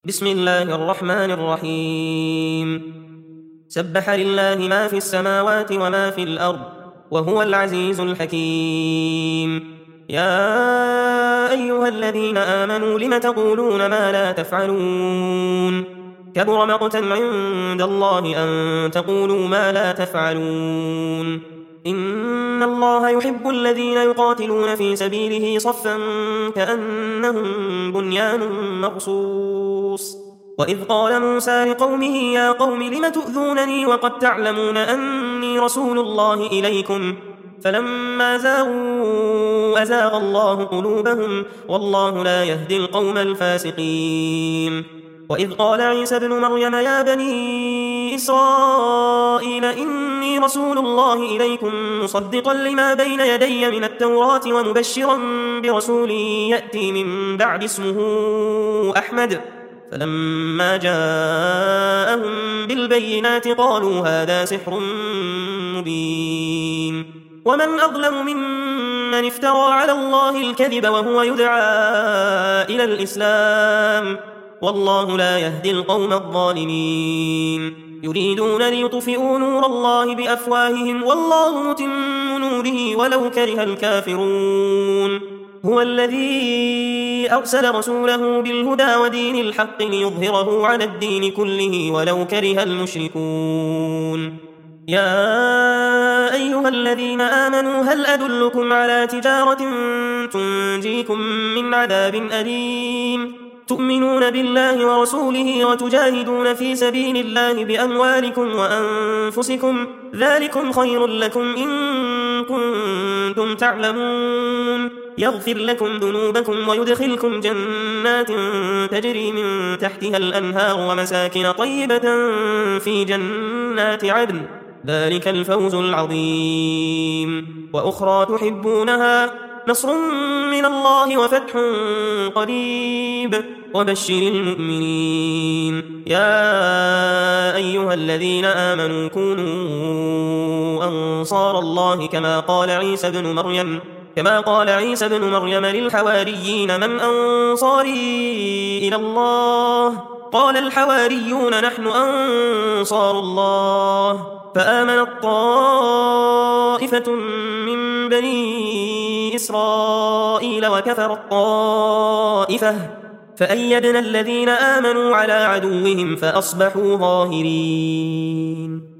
بسم الله الرحمن الرحيم. سبح لله ما في السماوات وما في الأرض وهو العزيز الحكيم. يا أيها الذين آمنوا لم تقولون ما لا تفعلون كبر مقتا عند الله أن تقولوا ما لا تفعلون. إن الله يحب الذين يقاتلون في سبيله صفا كأنهم بنيان مرصوص. وإذ قال موسى لقومه يا قوم لم تؤذونني وقد تعلمون أني رسول الله إليكم فلما زاغوا أزاغ الله قلوبهم والله لا يهدي القوم الفاسقين. وإذ قال عيسى ابن مريم يا بني إسرائيل إني رسول الله إليكم مصدقا لما بين يدي من التوراة ومبشرا برسول يأتي من بعد اسمه أحمد. فلما جاءهم بالبينات قالوا هذا سحر مبين. ومن أظلم ممن افترى على الله الكذب وهو يدعى إلى الإسلام والله لا يهدي القوم الظالمين. يريدون ليطفئوا نور الله بأفواههم والله متم نوره ولو كره الكافرون. هو الذي أرسل رسوله بالهدى ودين الحق ليظهره على الدين كله ولو كره المشركون. يا أيها الذين آمنوا هل أدلكم على تجارة تنجيكم من عذاب أليم تؤمنون بالله ورسوله وتجاهدون في سبيل الله بأموالكم وأنفسكم ذلكم خير لكم إن كنتم تعلمون. يغفر لكم ذنوبكم ويدخلكم جنات تجري من تحتها الأنهار ومساكن طيبة في جنات عدن ذلك الفوز العظيم. وأخرى تحبونها نصر من الله وفتح قريب وبشر المؤمنين. يا أيها الذين آمنوا كونوا أنصار الله كما قال عيسى بن مريم للحواريين من أنصاري إلى الله قال الحواريون نحن أنصار الله. فآمنت طائفة من بني إسرائيل وكفرت طائفة فأيدنا الذين آمنوا على عدوهم فأصبحوا ظاهرين.